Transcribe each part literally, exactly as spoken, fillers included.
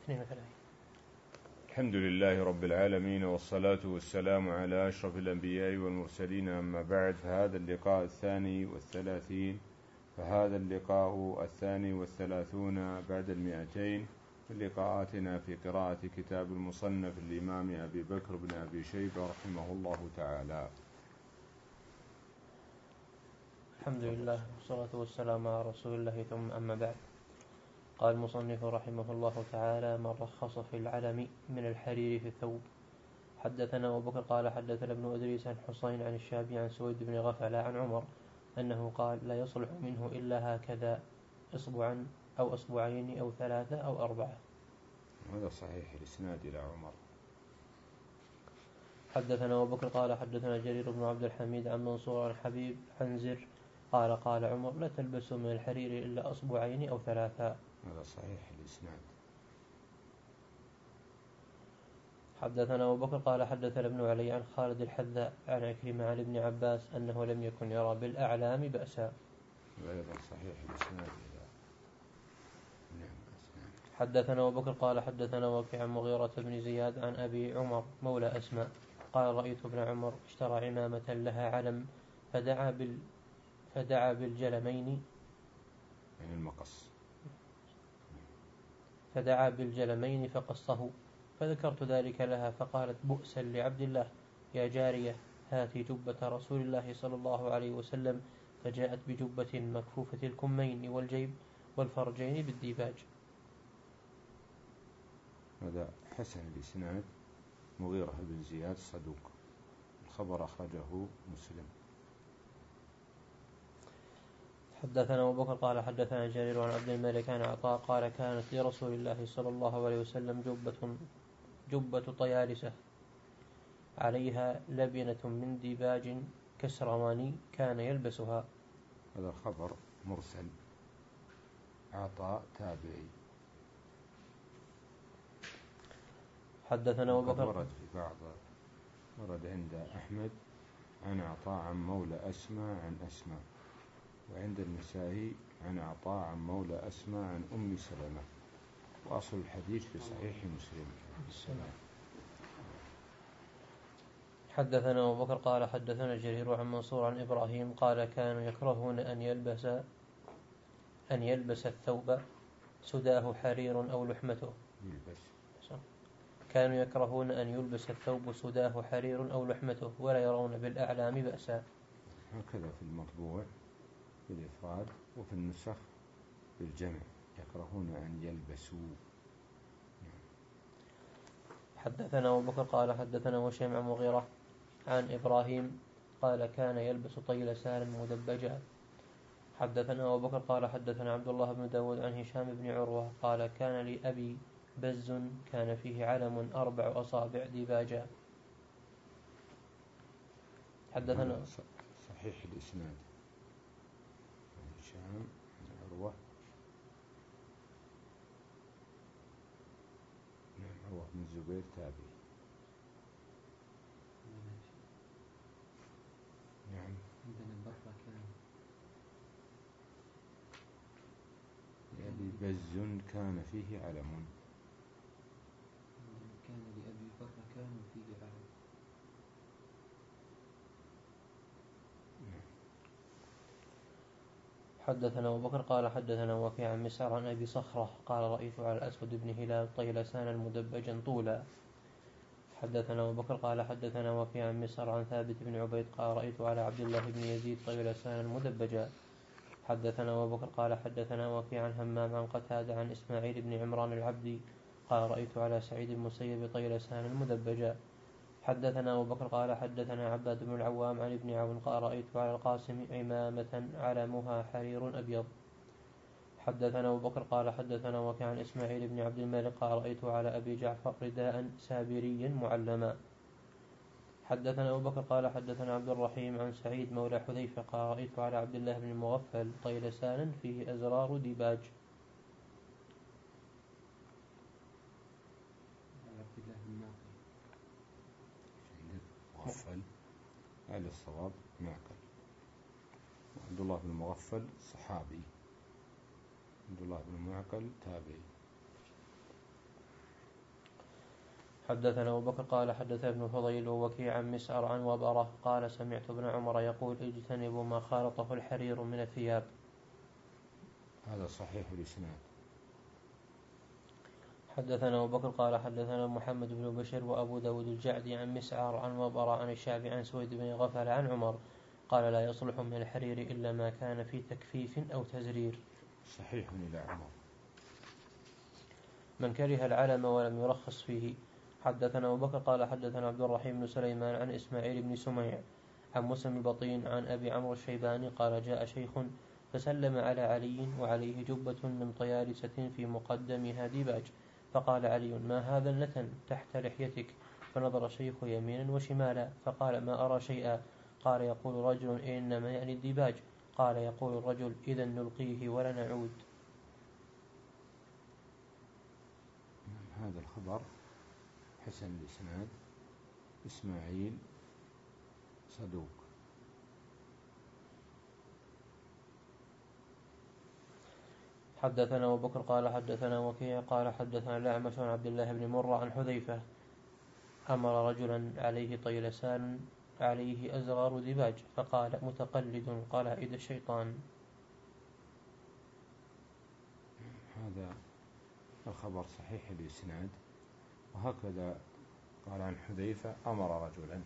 اثنين وثلاثين. الحمد لله رب العالمين، والصلاة والسلام على أشرف الأنبياء والمرسلين، أما بعد، فهذا اللقاء الثاني والثلاثين فهذا اللقاء الثاني والثلاثون بعد المئتين من لقاءاتنا في قراءة كتاب المصنف الإمام أبي بكر بن أبي شيبة رحمه الله تعالى. الحمد لله والصلاة والسلام على رسول الله، ثم أما بعد. قال المصنف رحمه الله تعالى: من رخص في العلم من الحرير في الثوب. حدثنا أبو بكر قال حدثنا ابن أدريس عن حسين عن الشعبي عن سويد بن غفلة عن عمر أنه قال: لا يصلح منه إلا هكذا، إصبعا أو أصبعين أو ثلاثة أو أربعة. هذا صحيح الإسناد إلى عمر. حدثنا أبو بكر قال حدثنا جرير بن عبد الحميد عن منصور عن حبيب عن زر قال قال عمر: لا تلبسوا من الحرير إلا أصبعين أو ثلاثة. هذا صحيح الإسناد. حدثنا أبو بكر قال حدثنا ابن علي عن خالد الحذاء عن عكرمة عن ابن عباس أنه لم يكن يرى بالأعلام بأسا. أيضا صحيح الإسناد. حدثنا أبو بكر قال حدثنا وكيع عن مغيرة بن زياد عن أبي عمر مولى أسماء قال: رأيت ابن عمر اشترى عمامة لها علم فدعا بال فدعا بالجلمين يعني المقص فدعا بالجلمين فقصه، فذكرت ذلك لها فقالت: بؤسا لعبد الله، يا جارية هاتي جبة رسول الله صلى الله عليه وسلم، فجاءت بجبة مكفوفة الكمين والجيب والفرجين بالديباج. هذا حسن الإسناد. مغيرة بن زياد صدوق، الخبر أخرجه مسلم. حدثنا أبو بكر قال حدثنا جرير عن عبد الملك عن عطاء قال: كانت لرسول الله صلى الله عليه وسلم جبة جبة طيالسة عليها لبنة من ديباج كسرواني كان يلبسها. هذا الخبر مرسل. عطاء تابعي. حدثنا أبو بكر ورد في بعض ورد عند أحمد عن عطاء عن مولى أسماء عن أسماء، وعند النسائي عن عطاء عن مولى أسماء عن أم سلمة، وأصل الحديث في صحيح مسلم. السلام. حدثنا أبو بكر قال حدثنا جرير عن منصور عن إبراهيم قال: كانوا يكرهون أن يلبس أن يلبس الثوب سداه حرير أو لحمته. يلبس. كانوا يكرهون أن يلبس الثوب سداه حرير أو لحمته ولا يرون بالأعلام بأسا. هكذا في المطبوع بالإفراد، وفي النسخ بالجمع يكرهون أن يلبسوا. حدثنا أبو بكر قال حدثنا وشيم عن مغيرة عن إبراهيم قال: كان يلبس طيلسان مدبجا. حدثنا أبو بكر قال حدثنا عبد الله بن داود عن هشام بن عروة قال: كان لأبي بز كان فيه علم أربع أصابع ديباجا. حدثنا صحيح الإسناد. هشام بن عروة. نعم، عروة بن الزبير تابعي. نعم. لأبي بز كان فيه علم. كان لأبي بكر كان فيه علم. حدثنا أبو بكر قال حدثنا وكيع عن مسعر عن أبي صخرة قال: رأيت على الأسود بن هلال طيلسانا مدبجا طولا. حدثنا أبو بكر قال حدثنا وكيع عن مسعر عن ثابت بن عبيد قال: رأيت على عبد الله بن يزيد طيلسانا مدبجا. حدثنا أبو بكر قال حدثنا وكيع عن همام عن قتادة عن إسماعيل بن عمران العبدي قال: رأيت على سعيد المسيب طيلسانا مدبجا. حدثنا أبو بكر قال حدثنا عباد بن العوام عن ابن عون قال: رأيت على القاسم عمامة علمها حرير أبيض. حدثنا أبو بكر قال حدثنا وكيع عن إسماعيل بن عبد الملك قال: رأيت على أبي جعفر رداء سابري معلما. حدثنا أبو بكر قال حدثنا عبد الرحيم عن سعيد مولى حذيفة قال: رأيت على عبد الله بن المغفل طيلسانا فيه أزرار ديباج. عبد الله بن معقل. مغفل أهل الصواب معقل. عبد الله بن المغفل صحابي. عبد الله بن معقل تابعي. حدثنا أبو بكر قال حدثنا ابن فضيل ووكيع عن مسعر عن وبرة قال سمعت ابن عمر يقول اجتنبوا ما خالطه الحرير من الثياب. هذا صحيح الإسناد. حدثنا أبو بكر قال حدثنا محمد بن بشر وأبو داود الجعدي عن مسعر عن وبرة عن الشعبي عن سويد بن غفل عن عمر قال لا يصلح من الحرير إلا ما كان في تكفيف أو تزرير. صحيح إلى عمر. من كره العلم ولم يرخص فيه. حدثنا أبو بكر قال حدثنا عبد الرحيم بن سليمان عن إسماعيل بن سميع عن مسلم البطين عن أبي عمرو الشيباني قال جاء شيخ فسلم على علي وعليه جبة من طيالسة في مقدمها ديباج فقال علي ما هذا النتن تحت لحيتك؟ فنظر الشيخ يمينا وشمالا فقال ما أرى شيئا. قال يقول رجل إنما يعني الديباج. قال يقول الرجل إذا نلقيه ولا نعود. هذا الخبر حسن الإسناد. إسماعيل صدوق. حدثنا أبو بكر قال حدثنا وكيع قال حدثنا الأعمش عن عبد الله بن مرة عن حذيفة أمر رجلا عليه طيلسان عليه أزرار ديباج فقال متقلد قال إذا الشيطان. هذا الخبر صحيح الإسناد. وهكذا قال عن حذيفة أمر رجلا.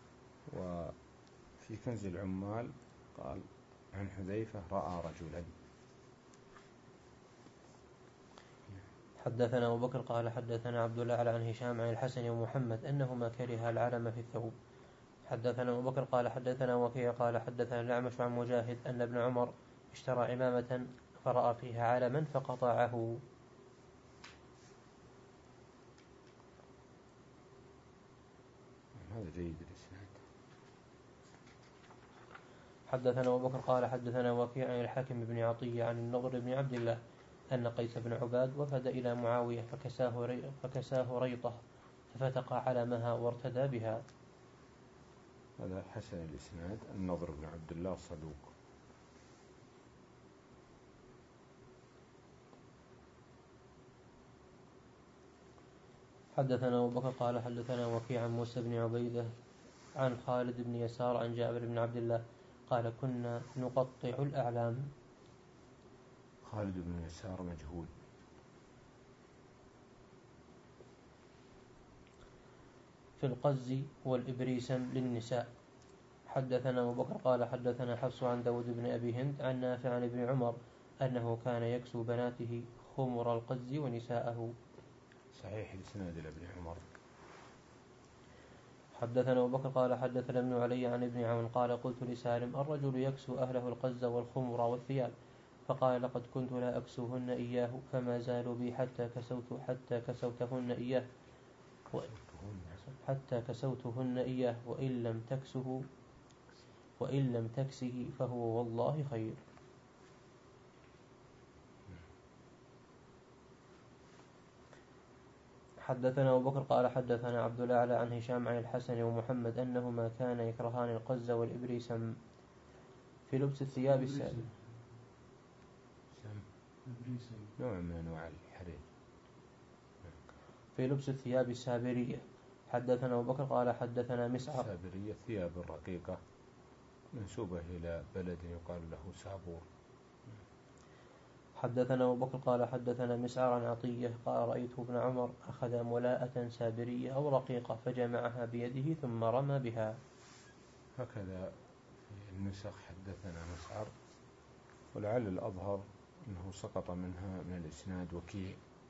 وفي كنز العمال قال عن حذيفة رأى رجلا. حدثنا أبو بكر قال حدثنا عبد الله عن هشام عن الحسن ومحمد أنهما كره العلم في الثوب. حدثنا أبو بكر قال حدثنا وكيع قال حدثنا الأعمش عن مجاهد أن ابن عمر اشترى عمامة فرأى فيها علما فقطعه. هذا جيد الإسناد. حدثنا أبو بكر قال حدثنا وكيع عن الحاكم بن عطية عن النضر بن عبد الله أن قيس بن عباد وفد إلى معاوية فكساه, ري فكساه ريطة ففتق علمها وارتدى بها. هذا حسن الإسناد. النضر بن عبد الله صدوق. حدثنا أبو بكر قال حدثنا وكيع عن موسى بن عبيدة عن خالد بن يسار عن جابر بن عبد الله قال كنا نقطع الأعلام. خالد بن يسار مجهول. في القز والإبريسم للنساء. حدثنا أبو بكر قال حدثنا حفص عن داود بن أبي هند عن نافع عن ابن عمر أنه كان يكسو بناته خمر القز ونساءه. صحيح الإسناد لابن عمر. حدثنا أبو بكر قال حدثنا ابن علي عن ابن عون قال قلت لسالم الرجل يكسو أهله القز والخمر والثياب فقال لقد كنت لا أكسوهن إياه فما زالوا بي حتى كسوت حتى كسوتهن إياه حتى كسوتهن إياه وإن لم تكسه وإن لم تكسه فهو والله خير. حدثنا أبو بكر قال حدثنا عبد الأعلى عن هشام عن الحسن ومحمد أنهما كان يكرهان القز والإبريسم في لبس الثياب السابرية. نوع من أنواع الحرير. في لبس الثياب السابرية. حدثنا أبو بكر قال حدثنا مسعر. السابرية ثياب رقيقة منسوبة إلى بلد يقال له سابور. حدثنا أبو بكر قال حدثنا مسعر عن عطية قال رأيت ابن عمر أخذ ملاءة سابرية أو رقيقة فجمعها بيده ثم رمى بها. هكذا في النسخ حدثنا مسعر. ولعل الأظهر أنه سقط منها من الإسناد وكيع.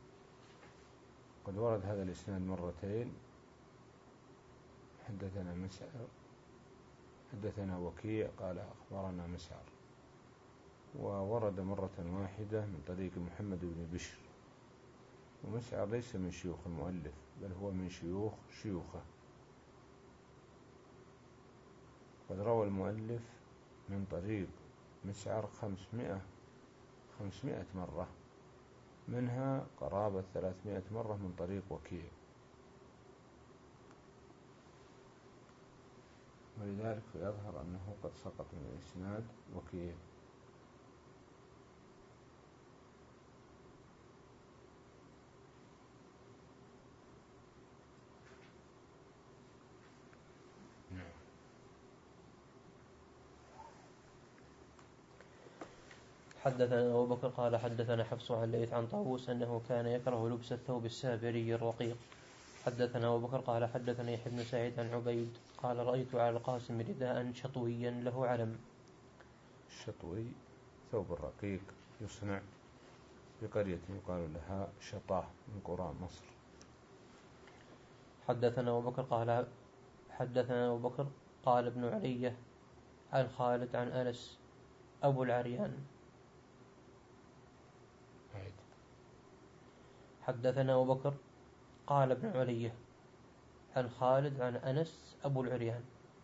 قد ورد هذا الإسناد مرتين. حدثنا مسعر حدثنا وكيع قال أخبرنا مسعر. وورد مرة واحدة من طريق محمد بن بشر. ومسعر ليس من شيوخ المؤلف بل هو من شيوخ شيوخه. قد روى المؤلف من طريق مسعر خمسمائة خمسمائة مرة منها قرابة ثلاثمائة مرة من طريق وكيع. ولذلك يظهر أنه قد سقط من الإسناد وكيع. حدثنا أبو بكر قال حدثنا حفص عن ليث عن طاووس أنه كان يكره لبس الثوب السابري الرقيق. حدثنا أبو بكر قال حدثنا يحيى بن سعيد عن عبيد قال رأيت على القاسم رداء شطويا له علم. الشطوي ثوب الرقيق يصنع بقرية يقال لها شطاه من قرى مصر. حدثنا أبو بكر قال حدثنا أبو بكر قال ابن علية عن خالد عن أنس أبو العريان. عيد. حدثنا أبو بكر قال ابن علية عن خالد عن أنس أبو العريان.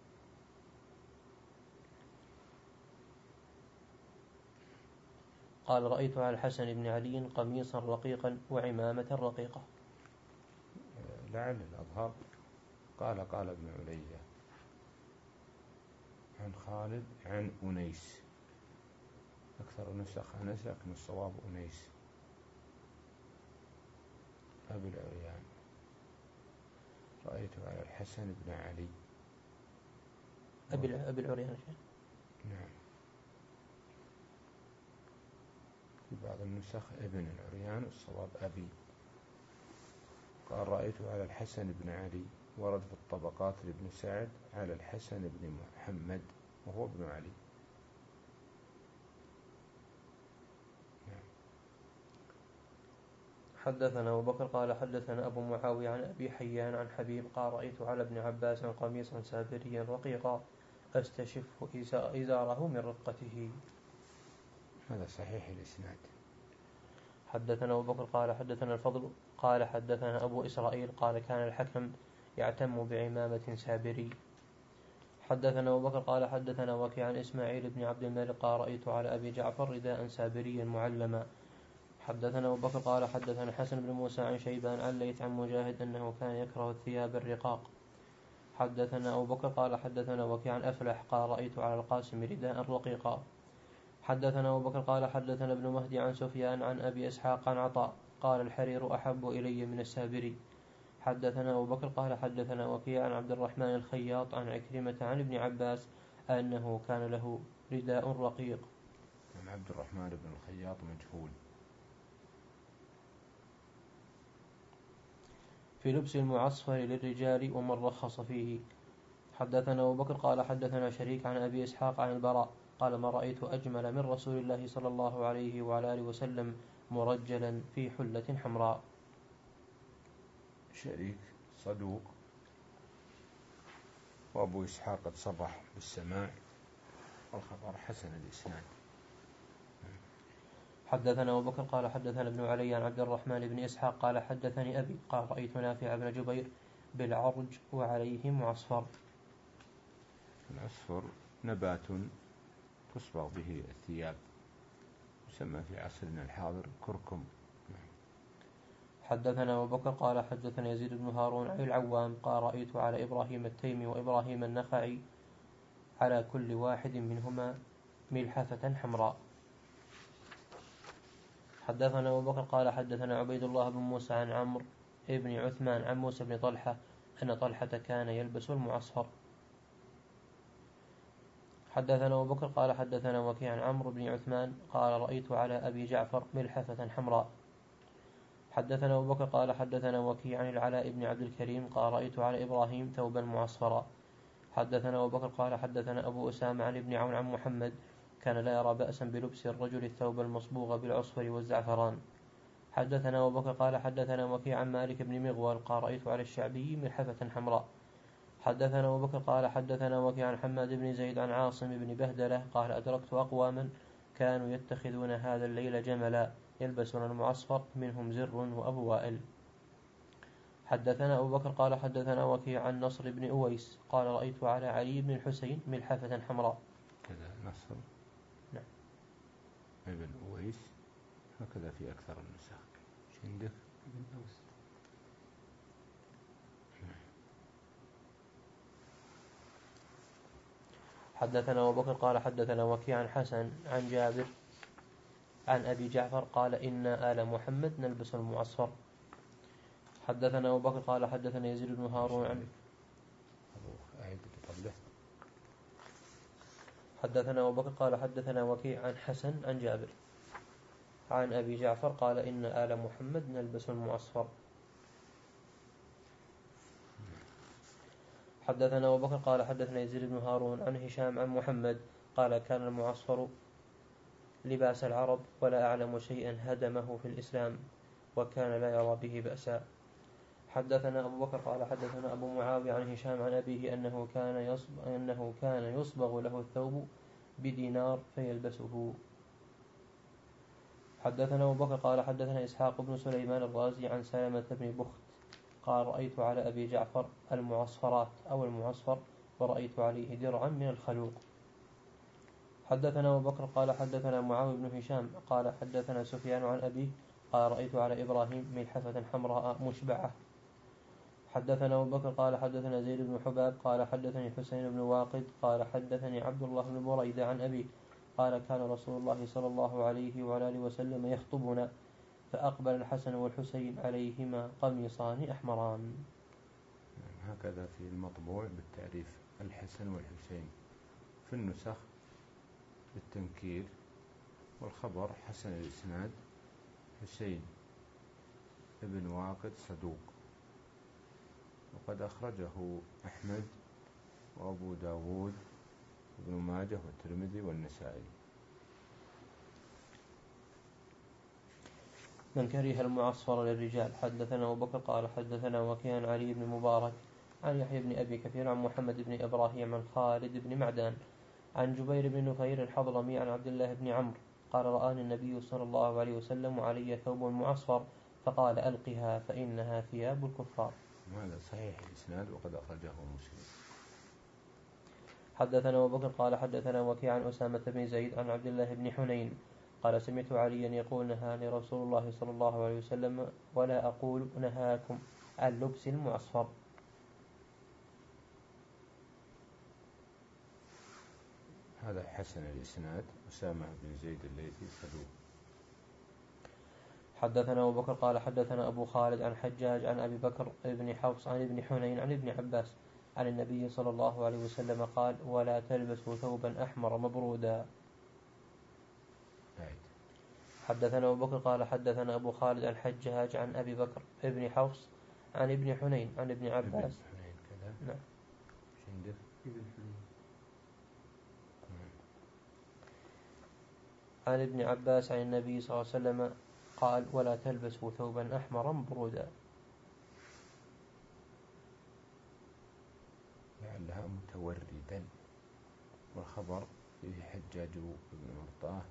قال رأيت على الحسن بن علي قميصا رقيقا وعمامة رقيقة. لعل الأظهر قال قال ابن علية عن خالد عن أنيس، أكثر نسخ أنس لكن الصواب أنيس أبي العريان. رأيت على الحسن بن علي أبي أبي العريان. نعم، في بعض النسخ ابن العريان الصواب أبي. قال رأيت على الحسن بن علي، ورد في الطبقات لابن سعد على الحسن بن محمد وهو ابن علي. نعم. حدثنا أبو بكر قال حدثنا أبو معاوية عن أبي حيان عن حبيب قال رأيت على ابن عباس قميصا سابريا رقيقا أستشف إزاره من رقته. هذا صحيح الإسناد. حدثنا أبو بكر قال حدثنا الفضل قال حدثنا أبو إسرائيل قال كان الحكم يعتم بعمامة سابري. حدثنا أبو بكر قال حدثنا وكيع عن إسماعيل بن عبد الملك قال رأيت على أبي جعفر رداء سابريا معلما. حدثنا أبو بكر قال حدثنا حسن بن موسى عن شيبان عن ليث عن مجاهد أنه كان يكره الثياب الرقاق. حدثنا أبو بكر قال حدثنا وكيع عن أفلح قال رأيت على القاسم رداء رقيقا. حدثنا أبو بكر قال حدثنا ابن مهدي عن سفيان عن أبي إسحاق عن عطاء قال الحرير أحب إلي من السابري. حدثنا أبو بكر قال حدثنا وكيع عن عبد الرحمن الخياط عن عكرمة عن ابن عباس أنه كان له رداء رقيق. عن عبد الرحمن بن الخياط مجهول. في لبس المعصفر للرجال ومن رخص فيه. حدثنا أبو بكر قال حدثنا شريك عن أبي إسحاق عن البراء قال ما رأيت أجمل من رسول الله صلى الله عليه وعلى آله وسلم مرجلا في حلة حمراء. شريك صدوق، وأبو إسحاق قد صرح بالسماع والخبر حسن الإسناد. حدثنا أبو بكر قال حدثنا ابن علي عن عبد الرحمن بن إسحاق قال حدثني أبي قال رأيت نافع بن جبير بالعرج وعليه معصفر. العصفر نبات تصبغ به الثياب، يسمى في عصرنا الحاضر كركم. حدثنا أبو بكر قال حدثنا يزيد بن هارون عن العوام قال رأيت على إبراهيم التيمي وإبراهيم النخعي على كل واحد منهما ملحفة حمراء. حدثنا أبو بكر قال حدثنا عبيد الله بن موسى عن عمرو بن عثمان عن موسى بن طلحة أن طلحة كان يلبس المعصفر. حدثنا أبو بكر قال حدثنا وكيع عن عمرو بن عثمان قال رأيت على أبي جعفر ملحفة حمراء. حدثنا أبو بكر قال حدثنا وكيع عن العلاء بن عبد الكريم قال رأيت على إبراهيم ثوبا معصفرا. حدثنا أبو بكر قال حدثنا أبو أسامة عن ابن عون عن محمد كان لا يرى بأسا بلبس الرجل الثوب المصبوغ بالعصفر والزعفران. حدثنا أبو بكر قال حدثنا وكيع عن مالك بن مغول قال رأيت على الشعبي ملحفة حمراء. حدثنا أبو بكر قال حدثنا وكيع عن حماد بن زيد عن عاصم بن بهدلة قال أدركت أقواما كانوا يتخذون هذا الليل جملا يلبسون المعصفر منهم زر وأبو وائل. حدثنا أبو بكر قال حدثنا وكيع عن نصر بن أويس قال رأيت على علي بن الحسين ملحفة حمراء. كذا نصر نعم ابن أويس هكذا في أكثر النسخ. ايش عندك؟ ابن أوس. حدثنا أبو بكر قال حدثنا وكيع عن حسن عن جابر عن أبي جعفر قال إنا آل محمد نلبس المعصفر. حدثنا أبو بكر قال حدثنا يزيد بن هارون عن حدثنا أبو بكر قال حدثنا وكيع عن حسن عن جابر. عن أبي جعفر قال إن آل محمد نلبس المعصفر. حدثنا أبو بكر قال حدثنا يزيد بن هارون عن هشام عن محمد قال كان المعصفر لباس العرب ولا أعلم شيئا هدمه في الإسلام وكان لا يرى به بأسا. حدثنا أبو بكر قال حدثنا أبو معاوية عن هشام عن أبيه أنه كان يصبغ, أنه كان يصبغ له الثوب بدينار فيلبسه. حدثنا أبو بكر قال حدثنا إسحاق بن سليمان الرازي عن سلمة بن بخت قال رأيت على أبي جعفر المعصفرات أو المعصفر ورأيت عليه درعا من الخلوق. حدثنا أبو بكر قال حدثنا معاوية بن هشام قال حدثنا سفيان عن أبيه قال رأيت على إبراهيم ملحفة حمراء مشبعة. حدثنا أبو بكر قال حدثنا زيد بن حباب قال حدثني حسين بن واقد قال حدثني عبد الله بن بريدة عن أبي قال كان رسول الله صلى الله عليه وعلى آله وسلم يخطبنا فأقبل الحسن والحسين عليهما قميصان أحمران. هكذا في المطبوع بالتعريف الحسن والحسين، في النسخ بالتنكير، والخبر حسن الإسناد حسين ابن واقد صدوق. وقد أخرجه أحمد وأبو داود وابن ماجه والترمذي والنسائي. من كره المعصفر للرجال. حدثنا أبو بكر قال حدثنا وكيع علي بن مبارك عن يحيى بن أبي كثير عن محمد بن إبراهيم عن خالد بن معدان عن جبير بن نفير الحضرمي عن عبد الله بن عمرو قال رآني النبي صلى الله عليه وسلم وعلي ثوب معصفر فقال ألقها فإنها ثياب الكفار. هذا صحيح الإسناد وقد أخرجه مسلم. حدثنا أبو بكر قال حدثنا وكيع عن أسامة بن زيد عن عبد الله بن حنين قال سمعت عليا يقول نهاني رسول الله صلى الله عليه وسلم ولا أقول نهاكم عن لبس المعصفر. هذا حسن الإسناد أسامة بن زيد الليثي صدوق. حدثنا أبو بكر قال حدثنا أبو خالد عن حجاج عن أبي بكر بن حفص عن ابن حنين عن ابن عباس عن النبي صلى الله عليه وسلم قال ولا تلبسوا ثوبا أحمر مبرودا. حدثنا أبو بكر قال حدثنا أبو خالد عن حجاج عن أبي بكر بن حفص عن ابن حنين عن ابن عباس. نعم. عن ابن عباس عن النبي صلى الله عليه وسلم قال ولا تلبسوا ثوبا أحمرا مبرودا. لعلها متوردا، والخبر فيه حجاج بن مرطاه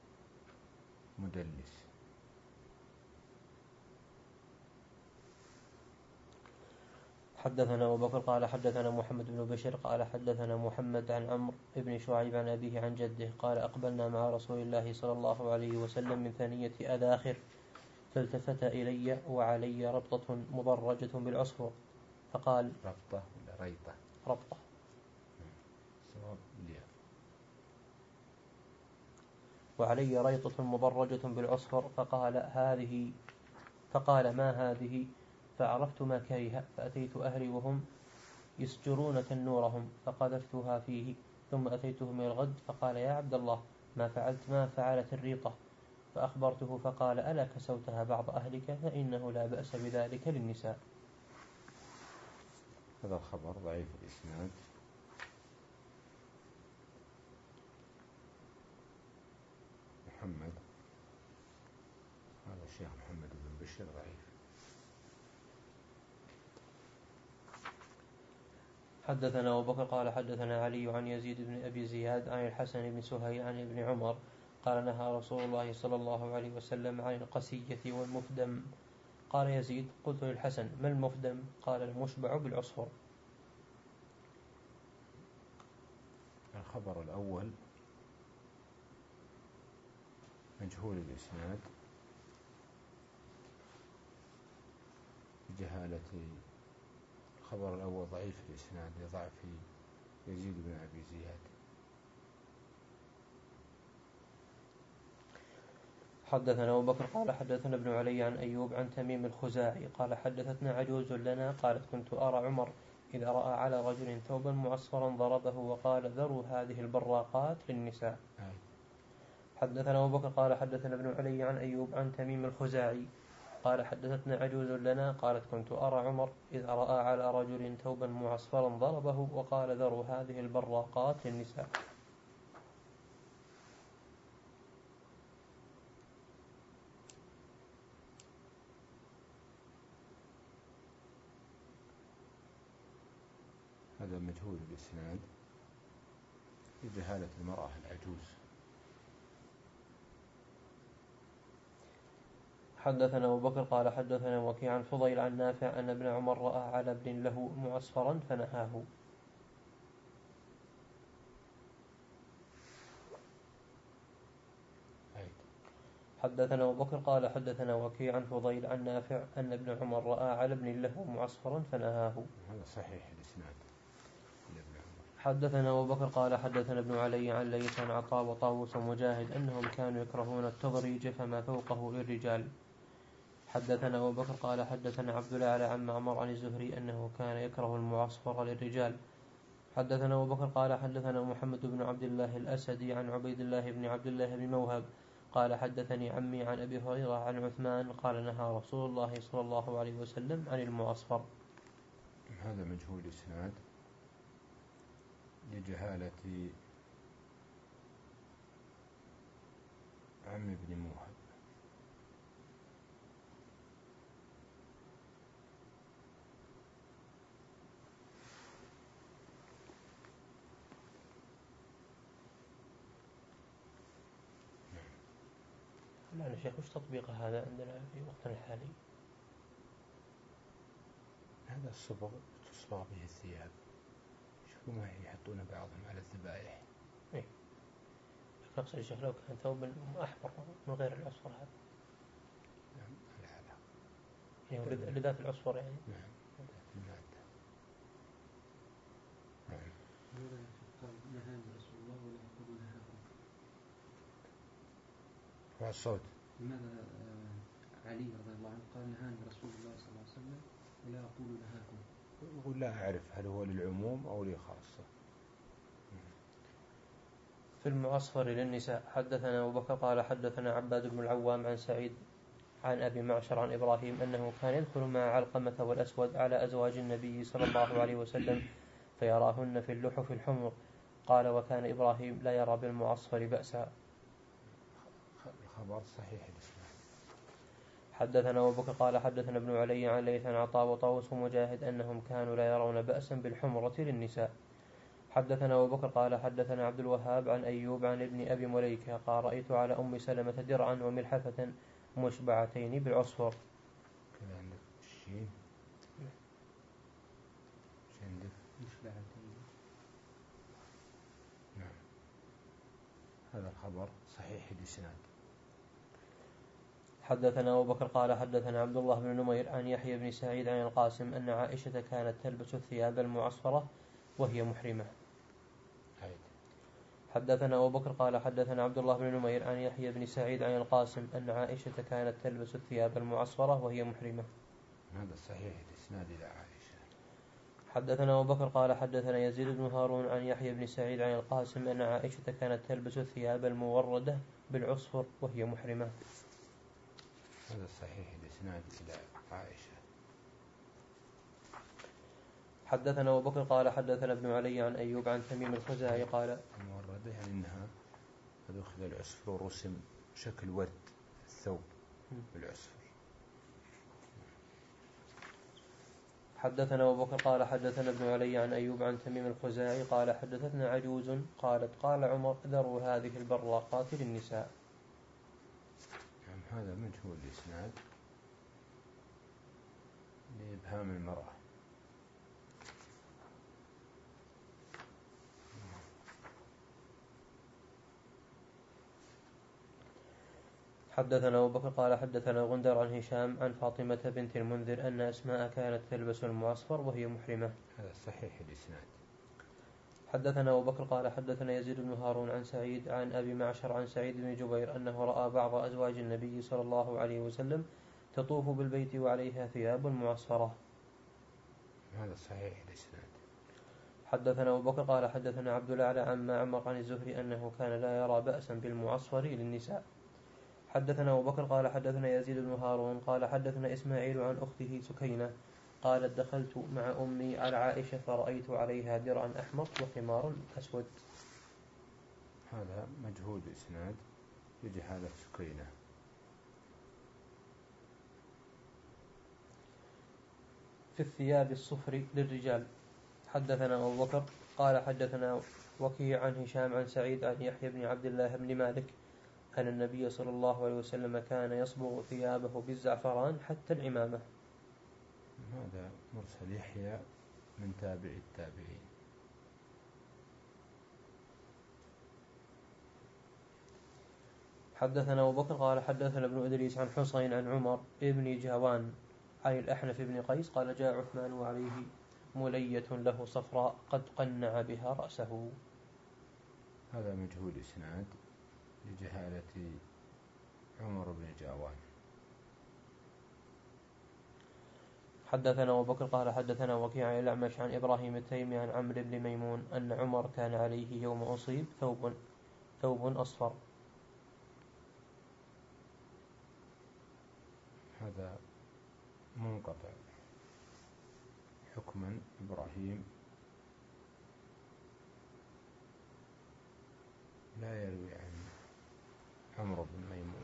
مدلس. حدثنا أبو بكر قال حدثنا محمد بن بشير قال حدثنا محمد عن عمرو بن شعيب عن أبيه عن جده قال أقبلنا مع رسول الله صلى الله عليه وسلم من ثنية أذاخر فالتفت إلي وعلي ربطة مضرجة بالعصفر فقال ربطة ولا ريطة؟ ربطة. وعلي ريطة مضرجة بالعصفر فقال هذه فقال ما هذه؟ فعرفت ما كره فأتيت أهلي وهم يسجرون تنورهم فقذفتها فيه ثم أتيته من الغد فقال يا عبد الله ما فعلت ما فعلت الريطة؟ فأخبرته فقال ألا كسوتها بعض أهلك فإنه لا بأس بذلك للنساء. هذا الخبر ضعيف الإسناد. محمد هذا الشيخ محمد بن بشر ضعيف. حدثنا أبو بكر قال حدثنا علي عن يزيد بن أبي زياد عن الحسن بن سهيل عن ابن عمر قال نهى رسول الله صلى الله عليه وسلم عن القسية والمفدم. قال يزيد قلت للحسن ما المفدم؟ قال المشبع بالعصفر. الخبر الأول مجهول الإسناد بجهالة. الخبر الأول ضعيف الإسناد لضعف يزيد بن أبي زياد. حدثنا أبو بكر قال حدثنا ابن علي عن أيوب عن تميم الخزاعي قال حدثتنا عجوز لنا قالت كنت أرى عمر إذا رأى على رجل ثوبا معصفرا ضربه وقال ذروا هذه البراقات للنساء. حدثنا أبو بكر قال حدثنا ابن علي عن أيوب عن تميم الخزاعي قال حدثتنا عجوز لنا قالت كنت أرى عمر إذا رأى على رجل ثوبا معصفرا ضربه وقال ذروا هذه البراقات للنساء. هذا مجهول الإسناد لجهالة المرأة العجوز. حدثنا أبو بكر قال حدثنا وكيع عن فضيل عن نافع أن ابن عمر رأى على ابن له معصفرا فنهاه. حدثنا أبو بكر قال حدثنا وكيع عن فضيل عن نافع أن ابن عمر رأى على ابن له معصفرا فنهاه. هذا صحيح الإسناد. حدثنا أبو بكر قال حدثنا ابن علي عن ليث عن عطاء وطاووس ومجاهد أنهم كانوا يكرهون التضريج فما فوقه للرجال. حدثنا أبو بكر قال حدثنا عبد الأعلى عن معمر عن الزهري أنه كان يكره المعصفر للرجال. حدثنا أبو بكر قال حدثنا محمد بن عبد الله الأسدي عن عبيد الله بن عبد الله بن موهب قال حدثني عمي عن أبي هريرة عن عثمان قال نهى رسول الله صلى الله عليه وسلم عن المعصفر. هذا مجهول إسناد لجهالة عم ابن موهب. لا يا شيخ وش تطبيق هذا عندنا في وقتنا الحالي؟ هذا الصبغ تصبغ به الثياب، شوفوا ما يحطون بعضهم على الذبائح. إيه أقصد الشيخ لو كان ثوب أحمر من غير العصفر هذا. نعم لا لا يعني لذات العصفر يعني. نعم ذات المادة. نعم. قال نهاني رسول الله ولا أقول نهاكم. رفع الصوت. لماذا علي رضي الله عنه قال نهاني رسول الله صلى الله عليه وسلم ولا أقول نهاكم؟ يقول لا أعرف هل هو للعموم أو لخاصة. في المعصفر للنساء. حدثنا أبو بكر قال حدثنا عباد بن العوام عن سعيد عن أبي معشر عن إبراهيم أنه كان يدخل مع علقمة والأسود على أزواج النبي صلى الله عليه وسلم فيراهن في اللحف الحمر. قال وكان إبراهيم لا يرى بالمعصفر بأسا. الخبر صحيح الإسلام. حدثنا أبو بكر قال حدثنا ابن علي عن ليث عن عطاء وطاووس ومجاهد أنهم كانوا لا يرون بأسا بالحمرة للنساء. حدثنا أبو بكر قال حدثنا عبد الوهاب عن أيوب عن ابن أبي مليكة قال رأيت على أم سلمة درعا وملحفة مشبعتين بالعصفر. كذا عندك الشين شندف مشبعتين. نعم هذا الخبر صحيح الإسناد. حدثنا أبو بكر قال حدثنا عبد الله بن نمير عن يحيى بن سعيد عن القاسم أن عائشة كانت تلبس الثياب المعصفرة وهي محرمة. عيد. حدثنا أبو بكر قال حدثنا عبد الله بن نمير عن يحيى بن سعيد عن القاسم أن عائشة كانت تلبس الثياب المعصفرة وهي محرمة. هذا صحيح الإسناد إلى عائشة. حدثنا أبو بكر قال حدثنا يزيد بن هارون عن يحيى بن سعيد عن القاسم أن عائشة كانت تلبس الثياب الموردة بالعصفر وهي محرمة. هذا صحيح الإسناد إلى عائشة. حدثنا أبو بكر قال حدثنا ابن علي عن أيوب عن تميم الخزاعي قال الموردة يعني إنها قد أخذ العصفر ورسم شكل ورد الثوب بالعصفر. حدثنا أبو بكر قال حدثنا ابن علي عن أيوب عن تميم الخزاعي قال حدثتنا عجوز قالت قال عمر ذروا هذه البراقات للنساء. يعني هذا مجهول الإسناد لإبهام المرأة. حدثنا أبو بكر قال حدثنا غندر عن هشام عن فاطمة بنت المنذر أن أسماء كانت تلبس المعصفر وهي محرمة. هذا صحيح الإسناد. حدثنا أبو بكر قال حدثنا يزيد بن هارون عن سعيد عن أبي معشر عن سعيد بن جبير أنه رأى بعض أزواج النبي صلى الله عليه وسلم تطوف بالبيت وعليها ثياب معصفرة. هذا صحيح الإسناد. حدثنا أبو بكر قال حدثنا عبد الأعلى عن معمر عن الزهري أنه كان لا يرى بأسا بالمعصفر للنساء. حدثنا أبو بكر قال حدثنا يزيد بن هارون قال حدثنا إسماعيل عن أخته سكينة قالت دخلت مع أمي على عائشة فرأيت عليها درعا أحمر وخمار أسود. هذا مجهول إسناد لجهالة سكينة. في الثياب الصفر للرجال. حدثنا أبو بكر قال حدثنا وكيع عن هشام عن سعيد عن يحيى بن عبد الله بن مالك أن النبي صلى الله عليه وسلم كان يصبغ ثيابه بالزعفران حتى العمامة. هذا مرسل يحيى من تابع التابعين. حدثنا أبو بكر قال حدثنا ابن إدريس عن حسين عن عمر ابن جهوان عن الأحنف بن قيس قال جاء عثمان وعليه ملية له صفراء قد قنع بها رأسه. هذا مجهول إسناد لجهالة عمر بن جهوان. حدثنا أبو بكر قال حدثنا وكيع عن الأعمش عن إبراهيم التيمي عن عمرو بن ميمون أن عمر كان عليه يوم أصيب ثوب ثوب أصفر. هذا منقطع حكما. إبراهيم لا يروي عن عمرو بن ميمون.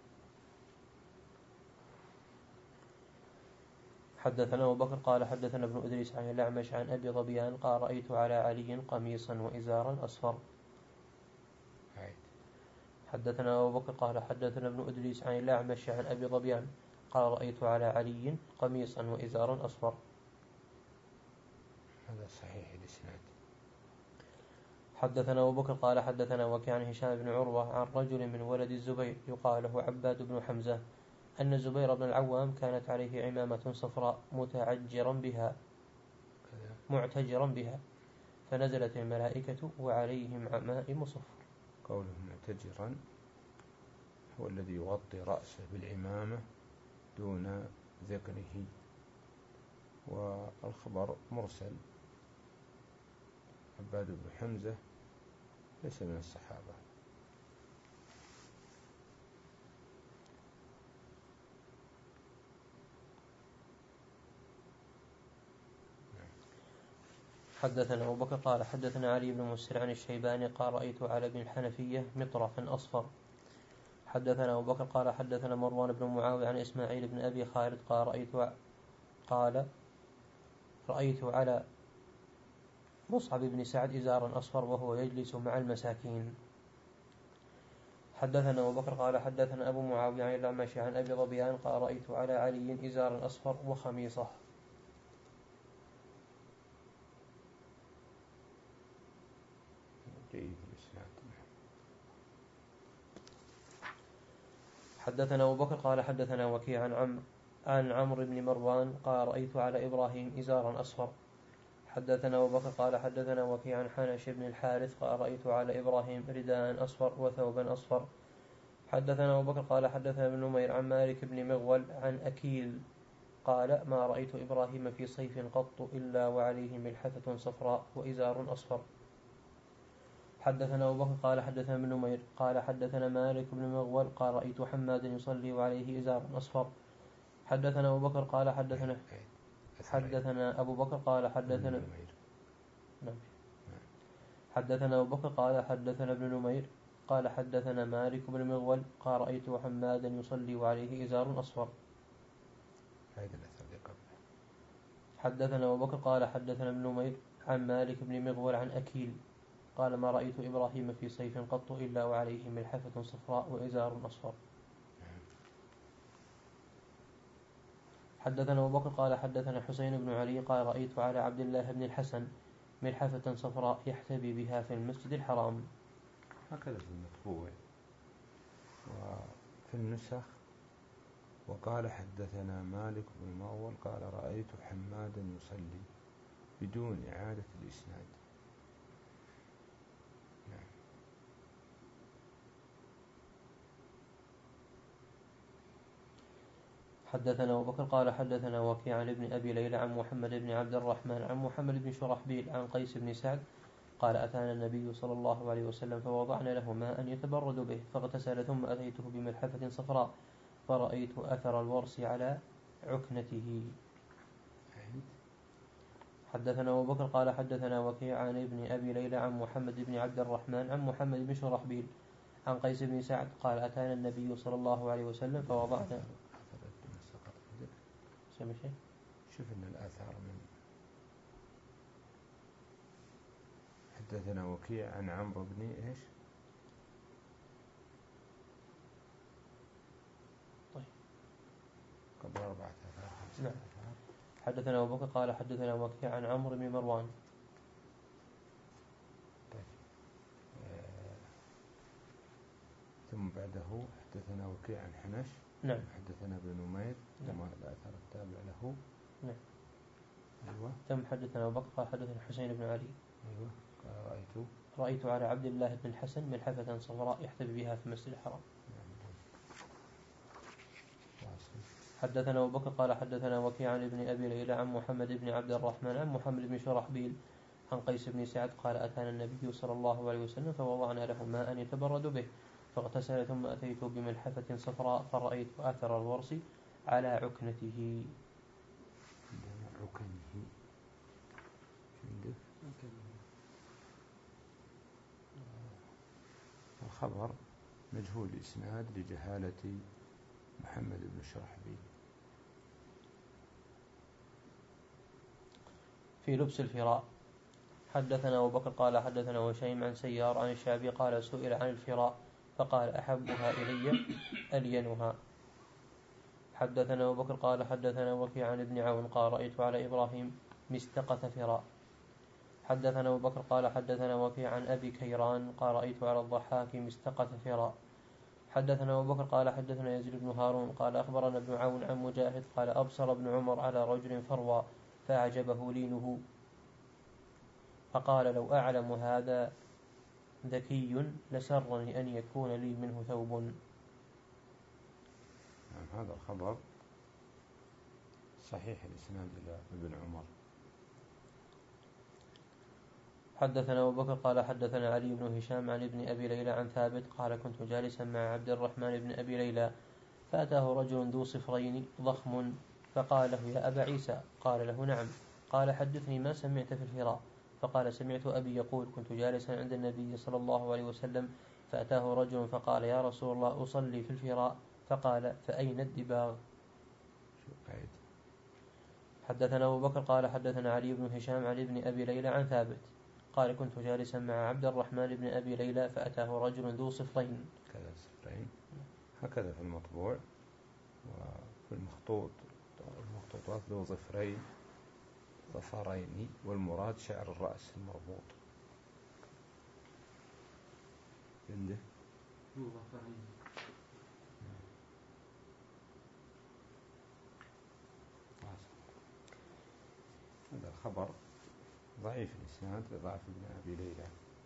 حدثنا أبو بكر قال حدثنا ابن إدريس عن الأعمش عن أبي ظبيان قال رأيت على علي قميصا وإزارا أصفر. حدثنا أبو بكر قال حدثنا ابن إدريس عن الأعمش عن أبي ظبيان قال رأيت على علي قميصا وإزارا أصفر. هذا صحيح الإسناد. حدثنا أبو بكر قال حدثنا وكيع عن هشام بن عروة عن رجل من ولد الزبير يقال له عباد بن حمزة أن الزبير بن العوام كانت عليه عمامة صفراء متعجرا بها معتجرا بها فنزلت الملائكة وعليهم عمائم صفر. قوله معتجرا هو الذي يغطي رأسه بالعمامة دون ذقنه، والخبر مرسل. عباد بن حمزة ليس من الصحابة. حدثنا أبو بكر قال حدثنا علي بن مسر عن الشيباني قال رأيت على ابن الحنفية مطرفا أصفر. حدثنا أبو بكر قال حدثنا مروان بن معاوية عن إسماعيل بن أبي خالد قال رأيت قال رأيت على مصعب بن سعد إزارا أصفر وهو يجلس مع المساكين. حدثنا أبو بكر قال حدثنا أبو معاوية عن الأعمش عن أبي ظبيان قال رأيت على علي إزارا أصفر وخميصة. حدثنا أبو بكر قال حدثنا وكيع عن عمرو عن عمرو بن مروان قال رأيت على إبراهيم إزارا أصفر. حدثنا أبو بكر قال حدثنا وكيع عن حنش بن الحارث قال رأيت على إبراهيم رداء أصفر وثوبا أصفر. حدثنا أبو بكر قال حدثنا ابن نمير عن مالك بن مغول عن أكيل قال ما رأيت إبراهيم في صيف قط إلا وعليه ملحفة صفراء وإزار أصفر. حدثنا أبو بكر قال حدثنا ابن نمير قال حدثنا مالك بن مغول قال رأيت حمادا يصلي وعليه إزار أصفر. حدثنا أبو بكر قال حدثنا حدثنا أبو بكر قال حدثنا حدثنا أبو بكر قال حدثنا ابن نمير قال حدثنا مالك بن مغول قال رأيت حمادا يصلي وعليه إزار أصفر. حدثنا أبو بكر قال حدثنا ابن نمير عن مالك بن مغول عن أكيل قال ما رأيت إبراهيم في صيف قط إلا وعليه ملحفة صفراء وإزار أصفر. حدثنا أبو بكر قال حدثنا حسين بن علي قال رأيت على عبد الله بن الحسن ملحفة صفراء يحتبي بها في المسجد الحرام. هكذا في المطبوع وفي النسخ. وقال حدثنا مالك بن مغول قال رأيت حمادا يصلي بدون إعادة الإسناد. حدثنا أبو بكر قال حدثنا وكيع عن ابن أبي ليلى عن محمد بن عبد الرحمن عن محمد بن شرحبيل عن قيس بن سعد قال أتانا النبي صلى الله عليه وسلم فوضعنا له ماء يتبرد به فاغتسل ثم أتيته بملحفة صفراء فرأيت أثر الورس على عكنته. حدثنا أبو بكر قال حدثنا وكيع عن ابن أبي ليلى عن محمد بن عبد الرحمن عن محمد بن شرحبيل عن قيس بن سعد قال أتانا النبي صلى الله عليه وسلم فوضعنا سمع شيء شوف إن الآثار من حدثنا وكيع عن عمرو بن إيش طيب قبل أربعة آثار. نعم. حدثنا أبو بكر قال حدثنا وكيع عن عمرو بن مروان. طيب. آه. ثم بعده حدثنا وكيع عن حنش. نعم. حدثنا ابن نمير. نعم. ثم الآثار التابع له. نعم. أيوة. ثم حدثنا أبو بكر قال حدثنا حسين بن علي. أيوة. قال رأيت رأيت على عبد الله بن الحسن ملحفة صفراء يحتفي بها في المسجد الحرام. حدثنا أبو بكر قال حدثنا وكيع عن ابن أبي ليلى عن محمد بن عبد الرحمن عن محمد بن شرحبيل عن قيس بن سعد قال أتانا النبي صلى الله عليه وسلم فوضعنا له ماء يتبرد به فاغتسل ثم أتيت بملحفة صفراء فرأيت أثر الورس على عكنته. عكنه الخبر مجهول الإسناد لجهالة محمد بن شرحبيل. في لبس الفراء. حدثنا أبو بكر قال حدثنا هشيم عن سيار عن الشعبي قال سئل عن الفراء فقال أحبها إلي ألينها. حدثنا أبو بكر قال حدثنا وكيع عن ابن عون قال رأيت على إبراهيم مستقة فراء. حدثنا أبو بكر قال حدثنا وكيع عن أبي كيران قال رأيت على الضحاك مستقة فراء. حدثنا أبو بكر قال حدثنا يزيد بن هارون قال أخبرنا ابن عون عن مجاهد قال أبصر ابن عمر على رجل فروى فأعجبه لينه فقال لو أعلم هذا ذكي لسرني أن يكون لي منه ثوب. يعني هذا الخبر صحيح الإسناد إلى ابن عمر. حدثنا أبو بكر قال حدثنا علي بن هشام عن ابن أبي ليلى عن ثابت قال كنت جالسا مع عبد الرحمن بن أبي ليلى فأتاه رجل ذو صفرين ضخم فقال له يا أبا عيسى قال له نعم قال حدثني ما سمعت في الفراء فقال سمعت أبي يقول كنت جالسا عند النبي صلى الله عليه وسلم فأتاه رجل فقال يا رسول الله أصلي في الفراء فقال فأين الدباغ. حدثنا أبو بكر قال حدثنا علي بن هشام عن ابن أبي ليلى عن ثابت قال كنت جالسا مع عبد الرحمن بن أبي ليلى فأتاه رجل ذو صفرين. كذا صفرين هكذا في المطبوع وفي المخطوط المخطوطات ذو ظفرين ظفرين والمراد شعر الرأس المربوط. عنده ذو ظفرين. هذا الخبر ضعيف الإسناد لضعف ابن أبي ليلى.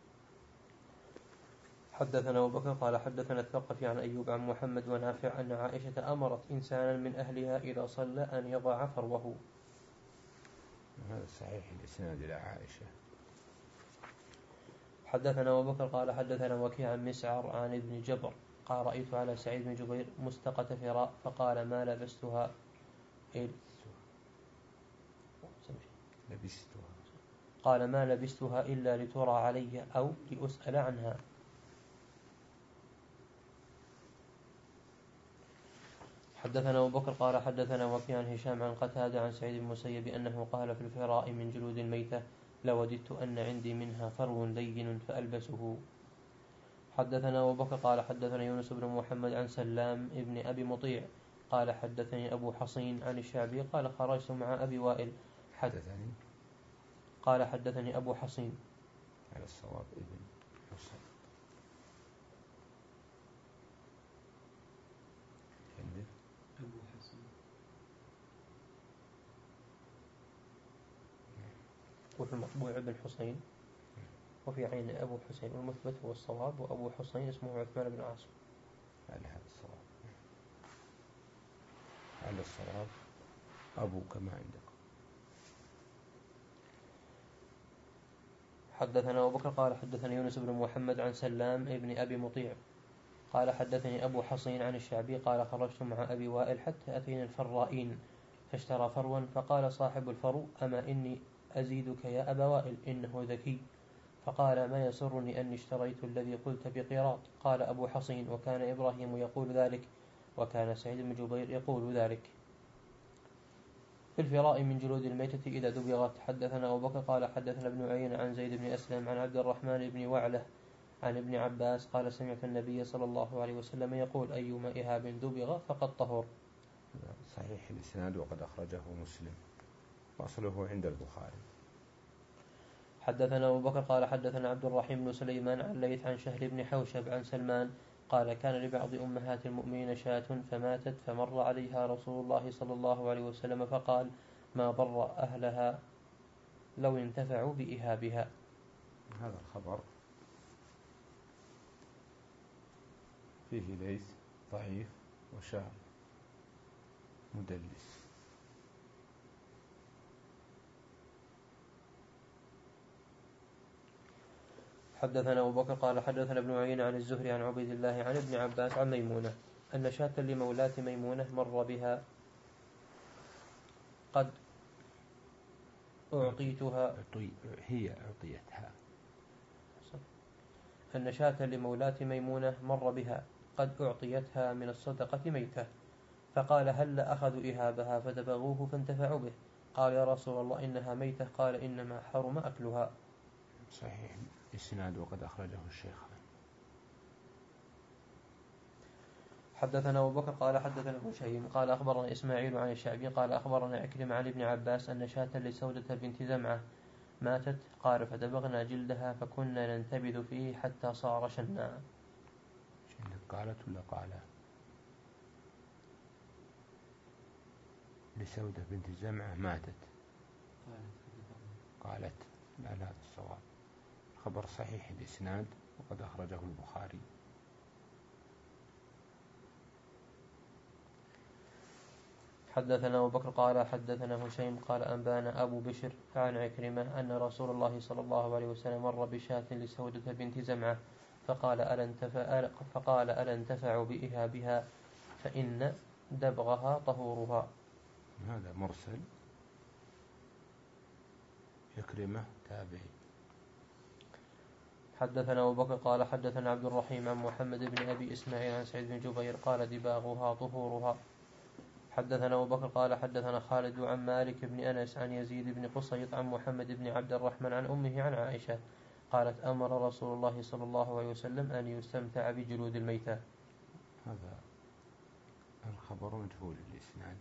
حدثنا أبو بكر قال حدثنا الثقفي عن أيوب عن محمد ونافع أن عائشة أمرت إنسانا من أهلها إذا صلى أن يضع فروه. هذا صحيح الإسناد إلى عائشة. حدثنا أبو بكر قال حدثنا وكيع عن مسعر عن ابن جبر قال رأيت على سعيد بن جبير مستقة فراء فقال ما لبستها إلا لبستها قال ما لبستها إلا لترى علي أو لأسأل عنها. حدثنا أبو بكر قال حدثنا وكيع عن هشام عن قتادة عن سعيد بن المسيب أنه قال في الفراء من جلود الميتة لوددت أن عندي منها فرو لين فألبسه. حدثنا أبو بكر قال حدثنا يونس بن محمد عن سلام ابن أبي مطيع قال حدثني أبو حصين عن الشعبي قال خرجت مع أبي وائل حدثني قال حدثني أبو حصين على الصواب ابن حصين أبو حصين وفي المطبوع ابن حسين وفي عين أبو حسين والمثبت هو الصواب وأبو حسين اسمه عثمان بن عاصم. على هذا الصواب. على الصواب أبو كما عندك. حدثنا أبو بكر قال حدثنا يونس بن محمد عن سلام ابن أبي مطيع قال حدثني أبو حصين عن الشعبي قال خرجت مع أبي وائل حتى أتينا الفرائين فاشترى فروا فقال صاحب الفرو أما إني أزيدك يا أبا وائل إنه ذكي. فقال ما يسرني أني اشتريت الذي قلت بقيراط. قال أبو حصين وكان إبراهيم يقول ذلك وكان سعيد بن جبير يقول ذلك. في الفراء من جلود الميتة إذا دبغت. حدثنا أبو بكر قال حدثنا ابن عيينة عن زيد بن أسلم عن عبد الرحمن بن وعلة عن ابن عباس قال سمعت النبي صلى الله عليه وسلم يقول أيما إهاب دبغ فقد طهر. صحيح الإسناد وقد أخرجه مسلم وأصله عند البخاري. حدثنا أبو بكر قال حدثنا عبد الرحيم بن سليمان عن ليث عن شهر بن حوشب عن سلمان قال كان لبعض أمهات المؤمنين شاة فماتت فمر عليها رسول الله صلى الله عليه وسلم فقال ما ضر أهلها لو انتفعوا بإهابها. هذا الخبر فيه ليث ضعيف وشاذ مدلس. حدثنا أبو بكر قال حدثنا ابن عيينة عن الزهري عن عبيد الله عن ابن عباس عن ميمونة أن شاة لمولاة ميمونة مر بها قد أعطيتها هي أعطيتها أن شاة لمولاة ميمونة مر بها قد أعطيتها من الصدقة ميتة فقال هل أخذوا إهابها فدبغوه فانتفعوا به. قال يا رسول الله إنها ميتة قال إنما حرم أكلها. صحيح الإسناد وقد أخرجه الشيخان. حدثنا أبو بكر قال حدثنا هشيم قال أخبرنا إسماعيل عن الشعبي قال أخبرنا عكرمة عن ابن عباس أن شاة لسودة بنت زمعة ماتت قال فدبغنا جلدها فكنا ننتبذ فيه حتى صار شنا. قالت ولا قال لسودة بنت زمعة ماتت قالت لا لا الصواب. خبر صحيح الإسناد وقد أخرجه البخاري. حدثنا أبو بكر قال حدثنا هشيم قال أنبانا أبو بشر عن عكرمة أن رسول الله صلى الله عليه وسلم مر بشاة لسودة بنت زمعة فقال ألا انتفع فقال ألا انتفعوا بإهابها فإن دبغها طهورها. هذا مرسل عكرمة تابعي. حدثنا أبو بكر قال حدثنا عبد الرحيم عن محمد بن أبي إسماعيل عن سعيد بن جبير قال دباغها طهورها. حدثنا أبو بكر قال حدثنا خالد عن مالك بن أنس عن يزيد بن قصيط عن محمد بن عبد الرحمن عن أمه عن عائشة قالت أمر رسول الله صلى الله عليه وسلم أن يستمتع بجلود الميتة. هذا الخبر مجهول الإسناد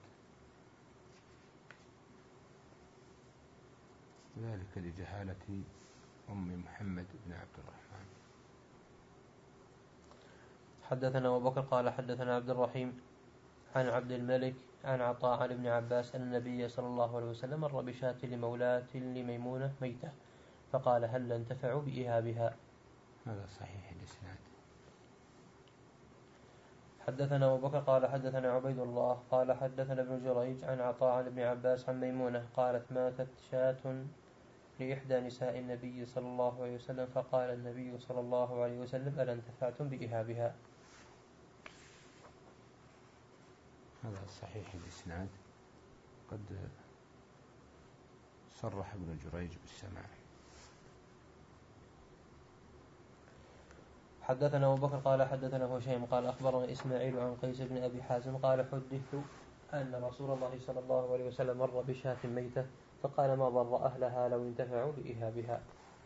ذلك لجهالة أم محمد بن عبد الرحمن. حدثنا أبو بكر قال حدثنا عبد الرحيم عن عبد الملك عن عطاء عن ابن عباس أن النبي صلى الله عليه وسلم مر بشاة لمولاة لميمونة ميتة فقال هل انتفعوا بإهابها. هذا صحيح الإسناد. حدثنا أبو بكر قال حدثنا عبيد الله قال حدثنا ابن جريج عن عطاء عن ابن عباس عن ميمونة قالت ماتت شاة لإحدى نساء النبي صلى الله عليه وسلم فقال النبي صلى الله عليه وسلم ألا انتفعتم بإهابها. هذا صحيح الإسناد قد صرح ابن جريج بالسماع. حدثنا أبو بكر قال حدثنا هشيم قال أخبرنا إسماعيل عن قيس بن أبي حازم قال حدثت أن رسول الله صلى الله عليه وسلم مر بشاة ميتة فقال ما ضر أهلها لو انتفعوا بإهابها.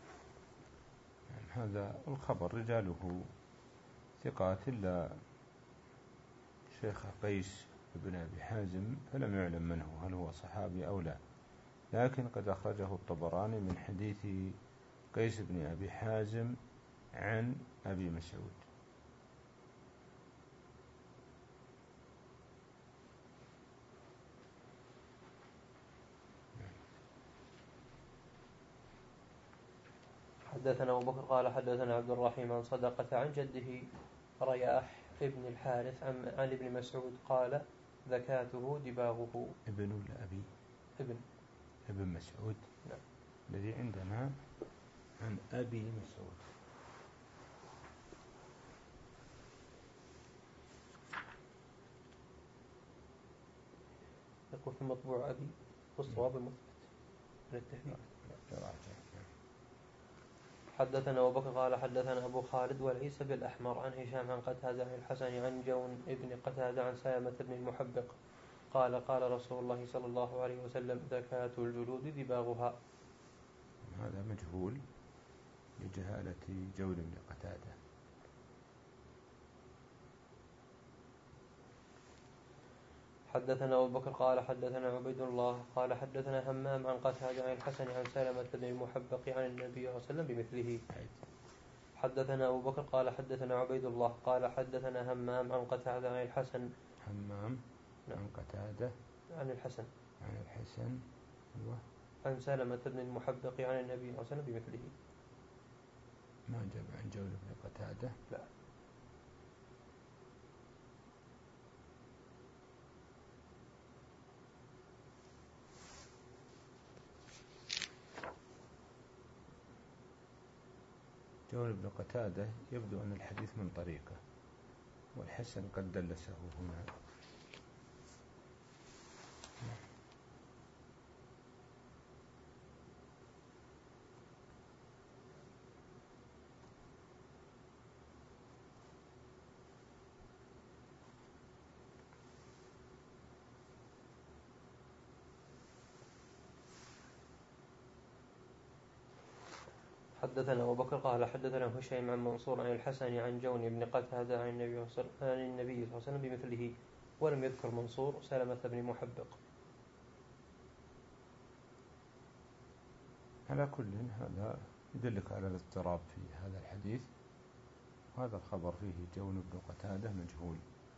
هذا الخبر رجاله ثقات إلا شيخ قيس بن أبي حازم فلم يعلم من هو هل هو صحابي أو لا، لكن قد أخرجه الطبراني من حديث قيس بن أبي حازم عن أبي مسعود. حدثنا أبو بكر قال حدثنا عبد الرحيم عن صدقة عن جده رياح ابن الحارث عن ابن مسعود قال ذكاته دباغه. ابن ولا أبي؟ ابن ابن مسعود. نعم. الذي عندنا عن أبي مسعود. يقول في المطبوع أبي والصواب المثبت من التحديد. حدثنا أبو بكر قال حدثنا أبو خالد والعيسى بالأحمر عن هشام عن قتادة عن الحسن عن جون ابن قتادة عن سلمة بن المحبق قال قال رسول الله صلى الله عليه وسلم زكاة الجلود دباغها. هذا مجهول لجهالة جون بن قتادة. حدثنا أبو بكر قال حدثنا عبيد الله قال حدثنا همام عن قتادة عن الحسن عن سلمة بن المحبق عن النبي صلى الله عليه وسلم بمثله. حدثنا أبو بكر قال حدثنا عبيد الله قال حدثنا همام عن قتادة عن الحسن. همام عن قتادة عن الحسن عن الحسن و عن سلمة بن المحبق عن النبي صلى الله عليه وسلم بمثله. ما جاب عن جون بن قتادة. لا. جون بن قتادة يبدو أن الحديث من طريقه والحسن قد دلسه هنا. حدثنا أبو بكر قال حدثنا هشيم عن منصور عن الحسن عن جون بن قتادة عن النبي صلى الله عليه وسلم بمثله ولم يذكر منصور سلمة بن محبق. على كل هذا يدلك على الاضطراب في هذا الحديث. هذا الخبر فيه جون بن قتادة مجهول.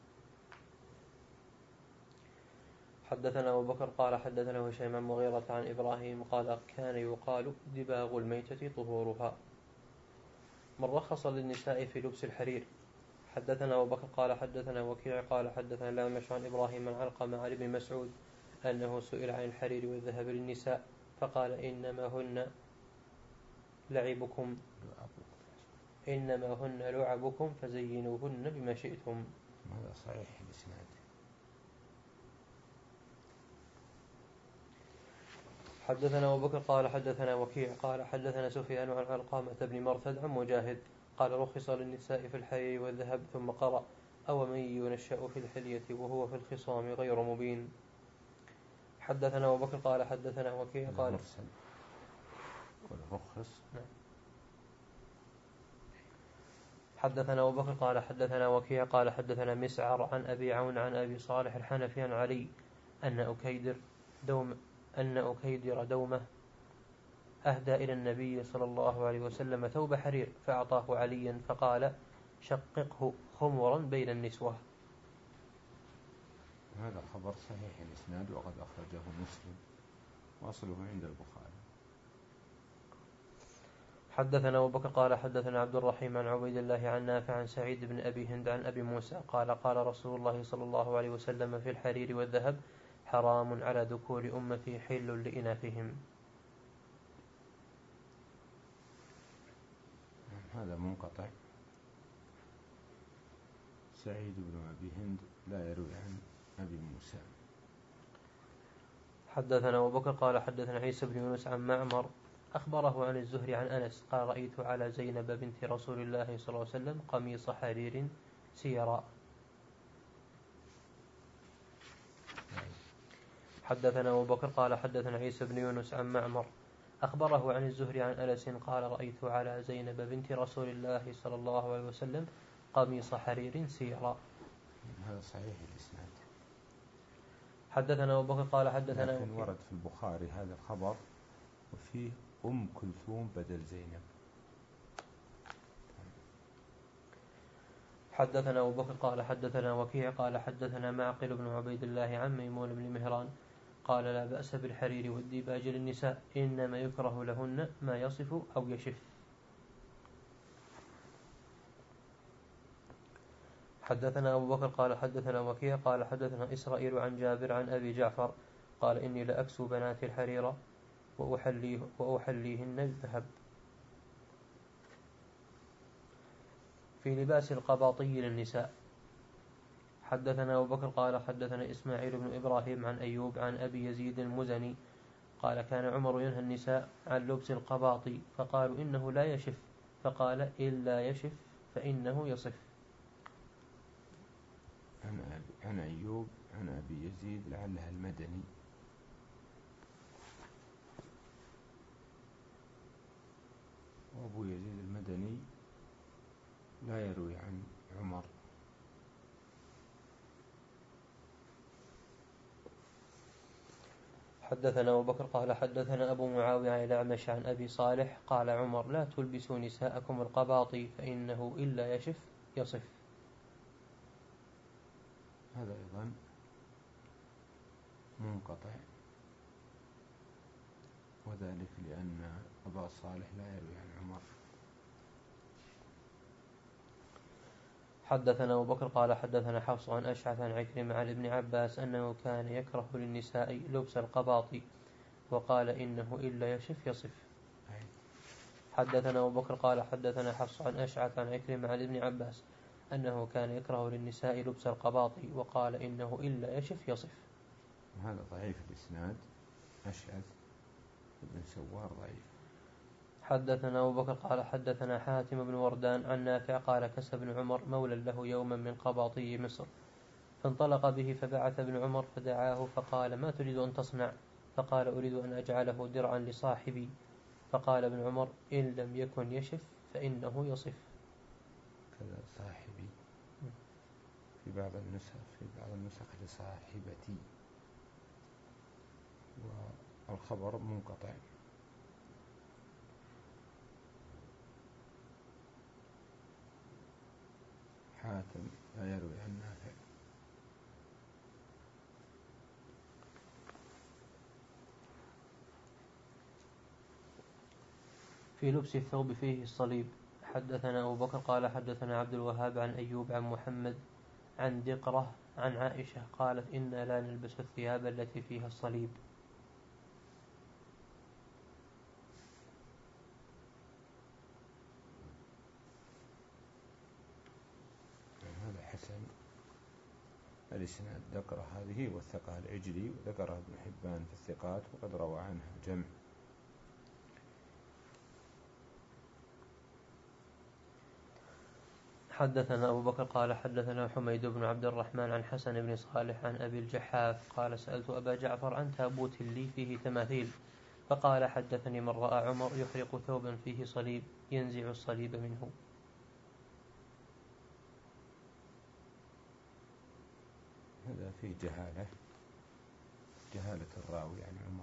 حدثنا أبو بكر قال حدثنا هشيم عن مغيرة عن إبراهيم قال كان يقال دباغ الميتة طهورها. من رخص للنساء في لبس الحرير. حدثنا أبو بكر قال حدثنا وكيع قال حدثنا الأعمش عن إبراهيم عن علقمة عن ابن مسعود أنه سئل عن الحرير والذهب للنساء فقال إنما هن لعبكم إنما هن لعبكم فزينوهن بما شئتم. هذا صحيح الإسناد. حدثنا أبو بكر قال حدثنا وكيع قال حدثنا سفيان عن علقمة بن مرثد عن مجاهد قال رخص للنساء في الحرير والذهب ثم قرأ أو من ينشأ في الحلية وهو في الخصام غير مبين. حدثنا أبو بكر قال حدثنا وكيع قال رخص. حدثنا أبو بكر قال حدثنا وكيع قال حدثنا مسعر عن أبي عون عن أبي صالح الحنفي عن علي أن أكيدر دوم أن أكيدر دومه أهدى إلى النبي صلى الله عليه وسلم ثوب حرير فأعطاه عليا فقال شققه خمرا بين النسوة. هذا خبر صحيح الإسناد وقد أخرجه مسلم وأصله عند البخاري. حدثنا أبو بكر قال حدثنا عبد الرحيم عن عبيد الله عن نافع عن سعيد بن أبي هند عن أبي موسى قال قال رسول الله صلى الله عليه وسلم في الحرير والذهب حرام على ذكور أمتي حل لإناثهم. هذا منقطع. سعيد بن أبي هند لا يروي عن أبي موسى. حدثنا أبو بكر قال حدثنا عيسى بن يونس عن معمر أخبره عن الزهري عن أنس قال رأيت على زينب بنت رسول الله صلى الله عليه وسلم قميص حرير سيرا. حدثنا أبو بكر قال حدثنا عيسى بن يونس عن معمر أخبره عن الزهري عن أنس قال رأيت على زينب بنت رسول الله صلى الله عليه وسلم قميص حرير سيرا. هذا صحيح الإسناد. حدثنا أبو بكر قال حدثنا لكن ورد في البخاري هذا الخبر وفيه أم كلثوم بدل زينب. حدثنا أبو بكر قال حدثنا وكيع قال حدثنا معقل بن عبيد الله عن ميمون بن مهران قال لا بأس بالحرير والديباج للنساء إنما يكره لهن ما يصف أو يشف. حدثنا أبو بكر قال حدثنا وكيع قال حدثنا إسرائيل عن جابر عن أبي جعفر قال إني لأكسو بنات الحريرة وأحليه وأحليهن الذهب. في لباس القباطي للنساء. حدثنا أبو بكر قال حدثنا إسماعيل بن إبراهيم عن أيوب عن أبي يزيد المزني قال كان عمر ينهى النساء عن لبس القباطي فقالوا إنه لا يشف فقال إلا يشف فإنه يصف. عن أيوب عن أبي يزيد لعلها المدني. وأبو يزيد المدني لا يروي عن عمر. حدثنا أبو بكر قال حدثنا أبو معاوية عن الأعمش عن أبي صالح قال عمر لا تلبسوا نساءكم القباطي فإنه إلا يشف يصف. هذا أيضا منقطع، وذلك لأن أبا صالح لا يروي عن عمر. حدثنا أبو بكر قال حدثنا حفص عن أشعث عن عكرمة عن ابن عباس أنه كان يكره للنساء لبس القباطي وقال إنه إلا يشف يصف. حدثنا أبو بكر قال حدثنا حفص عن أشعث عن عكرمة عن ابن عباس أنه كان يكره للنساء لبس القباطي وقال إنه إلا يشف يصف. هذا ضعيف الإسناد، أشعث بن سوار ضعيف. حدثنا أبو بكر قال حدثنا حاتم بن وردان عن نافع قال كسى ابن عمر مولى له يوما من قباطي مصر فانطلق به فبعث ابن عمر فدعاه فقال ما تريد أن تصنع؟ فقال أريد أن أجعله درعا لصاحبي. فقال ابن عمر إن لم يكن يشف فإنه يصف. كذا صاحبي في بعض النسخ في بعض النسخ لصاحبتي، والخبر منقطع. حاتم لا يروي عن نافع. في لبس الثوب فيه الصليب. حدثنا أبو بكر قال حدثنا عبد الوهاب عن أيوب عن محمد عن دقرة عن عائشة قالت إنا لا نلبس الثياب التي فيها الصليب. هذا حسن الإسناد. ذكر هذه وثقها العجلي وذكرها ابن حبان في الثقات وقد روى عنها جمع. حدثنا أبو بكر قال حدثنا حميد بن عبد الرحمن عن حسن بن صالح عن أبي الجحاف قال سألت أبا جعفر عن تابوت لي فيه تماثيل فقال حدثني من رأى عمر يحرق ثوبا فيه صليب ينزع الصليب منه. هذا فيه جهالة جهالة الراوي عن عمر.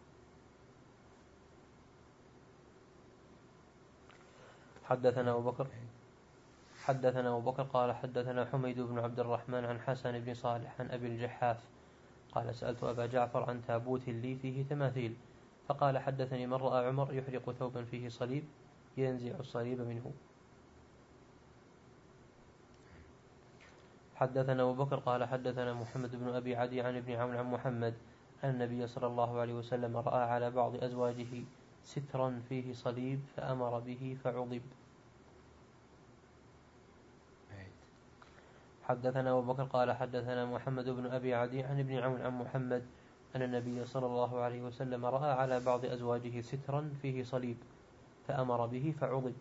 حدثنا أبو بكر حدثنا أبو بكر قال حدثنا حميد بن عبد الرحمن عن حسن بن صالح عن أبي الجحاف قال سألت أبا جعفر عن تابوت لي فيه تماثيل فقال حدثني من رأى عمر يحرق ثوبا فيه صليب ينزع الصليب منه. حدثنا أبو بكر قال حدثنا محمد بن أبي عدي عن ابن عون عن محمد أن النبي صلى الله عليه وسلم رأى على بعض أزواجه سترا فيه صليب فأمر به فعضب. حدثنا أبو بكر قال حدثنا محمد بن أبي عدي عن ابن عون عن محمد أن النبي صلى الله عليه وسلم رأى على بعض أزواجه سترا فيه صليب فأمر به فعضب.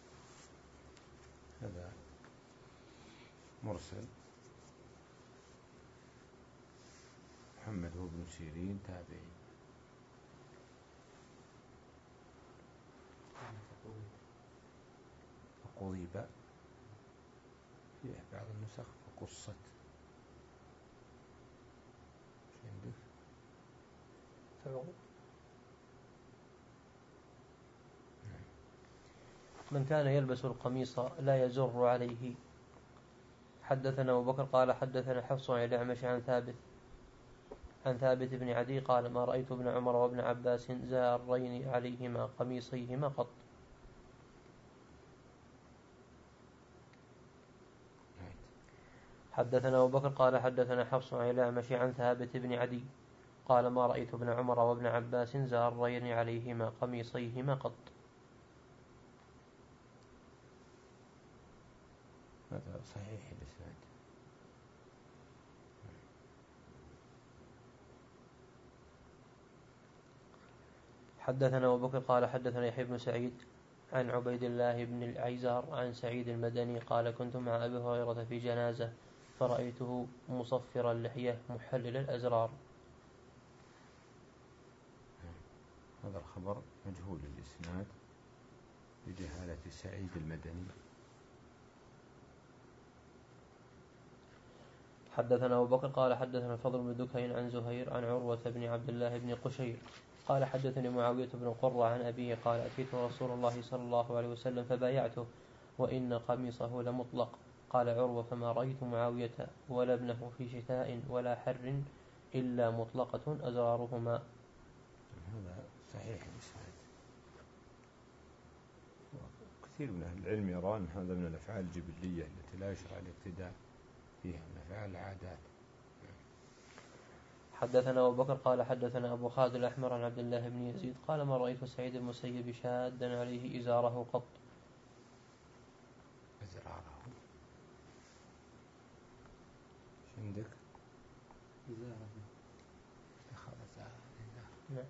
هذا مرسل. محمد هو ابن سيرين تابعي. فقضب في بعض النسخ فقصت. شو عندك؟ فعضب. من كان يلبس القميص لا يزر عليه. حدثنا أبو بكر قال حدثنا حفص عن الأعمش عن ثابت عن ثابت بن عدي قال ما رأيت ابن عمر وابن عباس زارين عليهما قميصيهما قط. حدثنا أبو بكر قال حدثنا حفص عن الأعمش عن ثابت بن عدي قال ما رأيت ابن عمر وابن عباس زارين عليهما قميصيهما قط. هذا صحيح الإسناد. حدثنا أبو بكر قال حدثنا يحيى بن سعيد عن عبيد الله بن العيزار عن سعيد المدني قال كنت مع أبي هريرة في جنازة فرأيته مصفر اللحية محلل الأزرار. هذا الخبر مجهول الإسناد بجهالة سعيد المدني. حدثنا أبو بكر قال حدثنا الفضل بن دكين عن زهير عن عروة بن عبد الله بن قشير قال حدثني معاوية بن قرة عن أبيه قال أتيت رسول الله صلى الله عليه وسلم فبايعته وإن قميصه لمطلق. قال عروة فما رأيت معاوية ولا ابنه في شتاء ولا حر إلا مطلقة أزرارهما. هذا صحيح الإسناد. كثير من أهل العلم يرى أن هذا من الأفعال الجبلية التي لا يشرع الاقتداء فيها من أفعال العادات. حدثنا أبو بكر قال حدثنا أبو خالد الأحمر عن عبد الله بن يزيد قال ما رأيت سعيد المسيب شادا عليه إزاره قط. أزراره عندك إزاره نعم.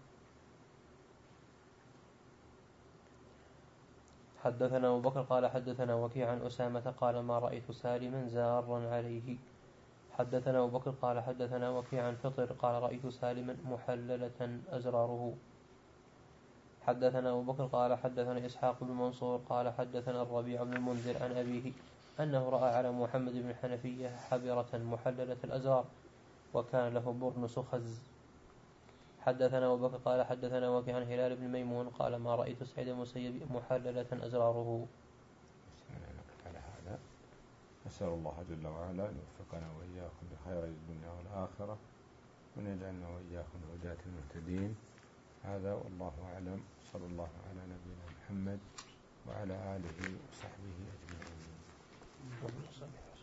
حدثنا أبو بكر قال حدثنا وكيع عن أسامة قال ما رأيت سالما زارا عليه. حدثنا أبو بكر قال حدثنا وكيع عن فطر قال رأيت سالما محللة أزراره. حدثنا أبو بكر قال حدثنا إسحاق بن منصور قال حدثنا الربيع بن المنذر عن أبيه أنه رأى على محمد بن الحنفية حبرة محللة الأزرار وكان له برنس خز. حدثنا أبو بكر قال حدثنا وكيع عن هلال بن ميمون قال ما رأيت سعيد المسيب محللة أزراره. على هذا أسأل الله جل وعلا أن يوفقنا وإياكم بخير الدنيا والآخرة وأن يجعلنا وإياكم هداة المهتدين. هذا والله أعلم. صلى الله على نبينا محمد وعلى آله وصحبه أجمعين.